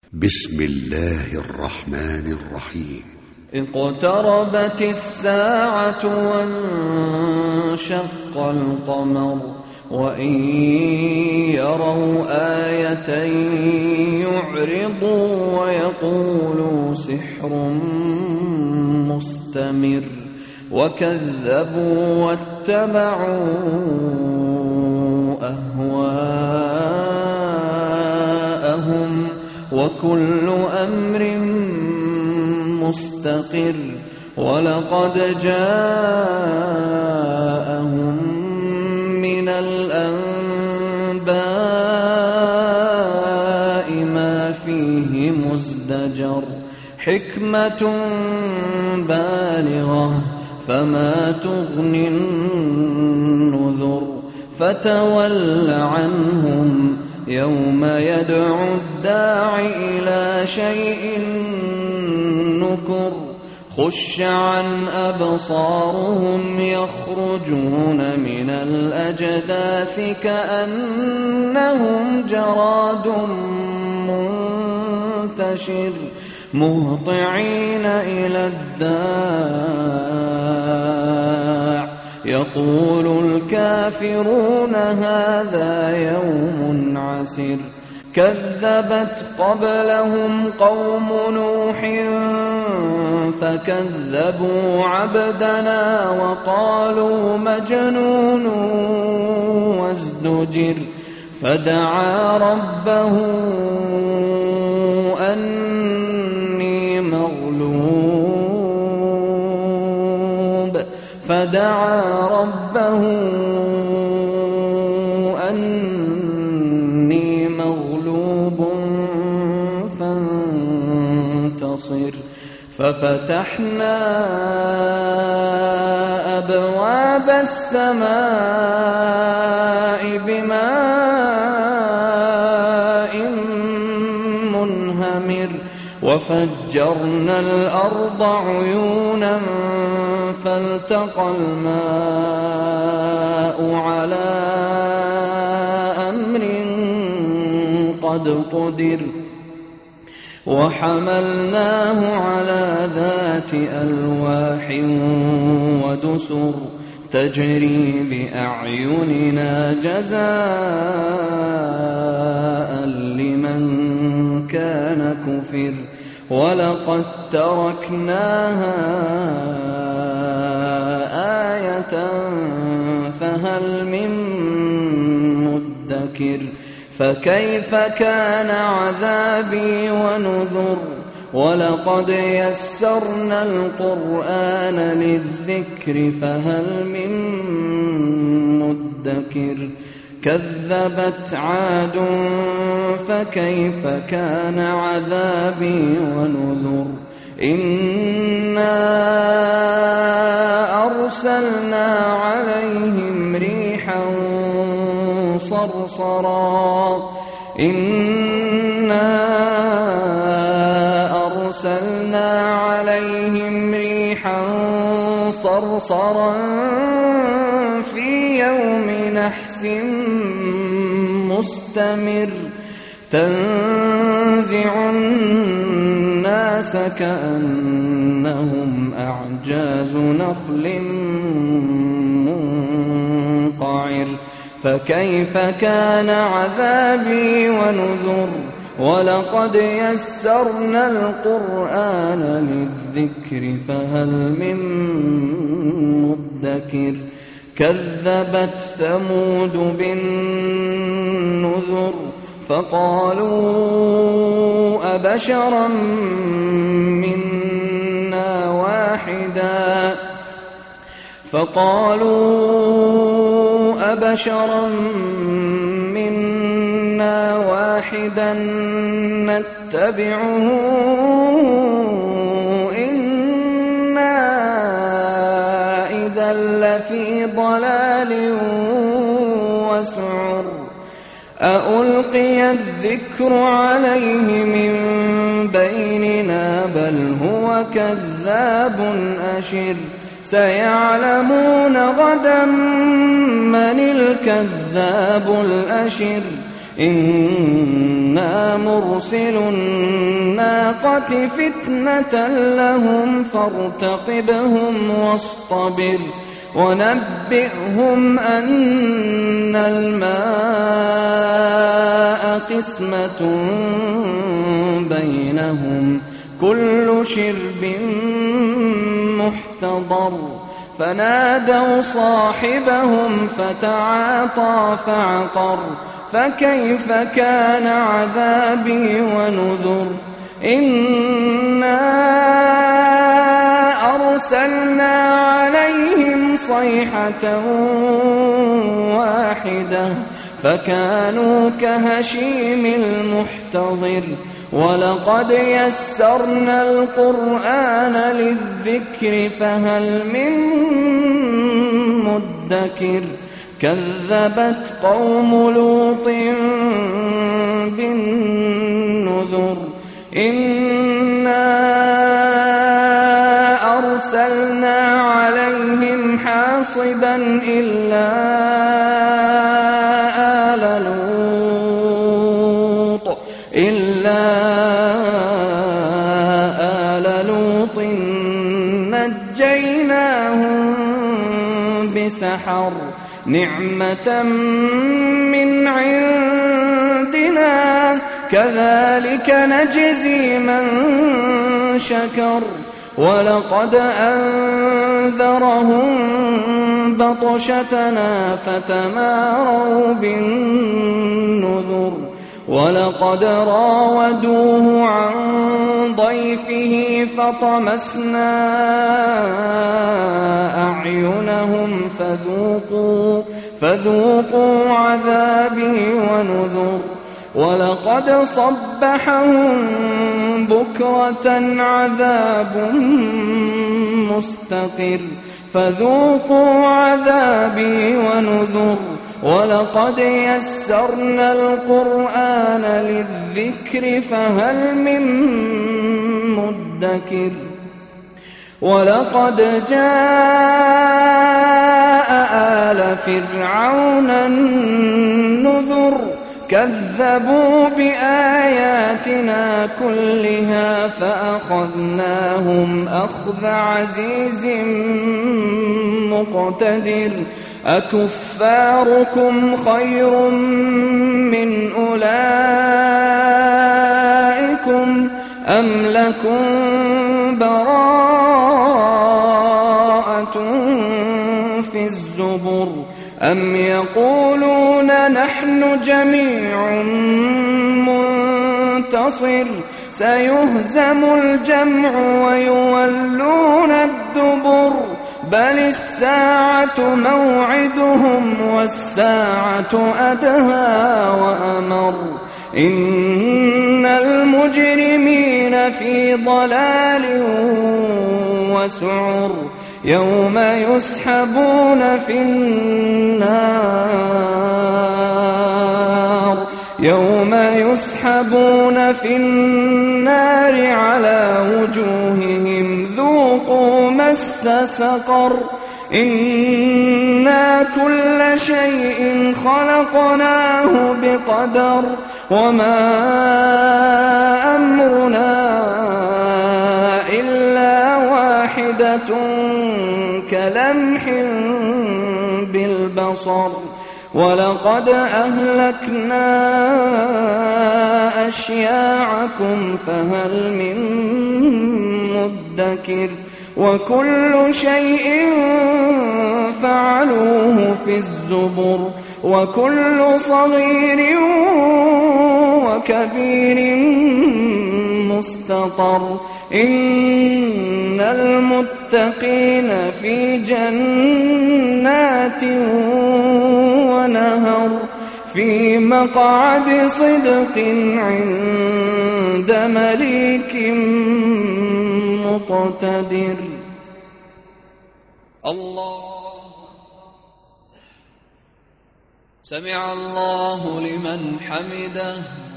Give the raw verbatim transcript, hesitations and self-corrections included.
بسم الله الرحمن الرحيم. اقتربت الساعة وانشق القمر وإن يروا آية يعرضوا ويقولوا سحر مستمر وكذبوا واتبعوا أهواءهم وكل أمر مستقر ولقد جاءهم من الأنباء ما فيه مزدجر حكمة بالغة فما تغني النذر فتول عنهم يوم يدعو الداع إلى شيء نكر خش عن أبصارهم يخرجون من الأجداث كأنهم جراد منتشر مهطعين إلى الداع يقول الكافرون هذا يوم عسر كذبت قبلهم قوم نوح فكذبوا عبدنا وقالوا مجنون وازدجر فدعا ربه أني مغلوب فدعا ربه أني مغلوب فانتصر ففتحنا أبواب السماء بماء منهمر وفجرنا الأرض عيونا فالتقى الماء على أمر قد قدر وحملناه على ذات ألواح ودسر تجري بأعيننا جزاء لمن كان كفر ولقد تركناها آية فهل من مدكر فكيف كان عذابي ونذر ولقد يسرنا القرآن للذكر فهل من مدكر كذبت عاد فكيف كان عذابي ونذر إنا أرسلنا عليهم ريحا صرصرا إنا أرسلنا عليهم ريحا صرصرا في يوم نحس مستمر تنزع الناس كأنهم أعجاز نخل منقعر فكيف كان عذابي ونذر ولقد يسرنا القرآن للذكر فهل من مدكر كذبت ثمود بالنذر فقالوا أبشرا منا واحدا فقالوا أبشرا منا واحدا نتبعه إنا إذا لفي ضلال وسعر أألقي الذكر عليه من بيننا بل هو كذاب أشر سيعلمون غدا من الكذاب الأشر إنا مرسل الناقة فتنة لهم فارتقبهم واصطبر ونبئهم أن الماء قسمة بينهم كل شرب محتضر فنادوا صاحبهم فتعاطى فعقر فكيف كان عذابي ونذر إنا أرسلنا عليهم صيحة واحدة فكانوا كهشيم المحتضر ولقد يسرنا القرآن للذكر فهل من مدكر كذبت قوم لوط بالنذر إنا أرسلنا عليهم حاصبا إلا آل لوط إلا آل لوط نجيناهم بسحر نعمة من عندنا كذلك نجزي من شكر ولقد أنذرهم بطشتنا فتماروا بالنذر ولقد راودوه عن ضيفه فطمسنا أعينهم فذوقوا, فذوقوا عذابي ونذر ولقد صبحهم بكرة عذاب مستقر فذوقوا عذابي ونذر ولقد يسرنا القرآن للذكر فهل من مدكر ولقد جاء آل فرعون النذر كذبوا بآياتنا كلها فأخذناهم أخذ عزيز مقتدر أكفاركم خير من أولئكم أم لكم براءة في الزبر أم يقولون نحن جميع منتصر سيهزم الجمع ويولون الدبر بل الساعة موعدهم والساعة أدهى وأمر إن المجرمين في ضلال وسعر يوم يسحبون في النار يوم يسحبون في النار على وجوههم ذوقوا مس سقر إنا كل شيء خلقناه بقدر وما أمرنا إلا واحدة كلمح بالبصر ولقد أهلكنا أشياعكم فهل من مدكر وكل شيء فعلوه في الزبر وكل صغير وكبير مستطر إن المتقين في جنات ونهر في مقعد صدق عند مليك مقتدر. الله سمع الله لمن حمده.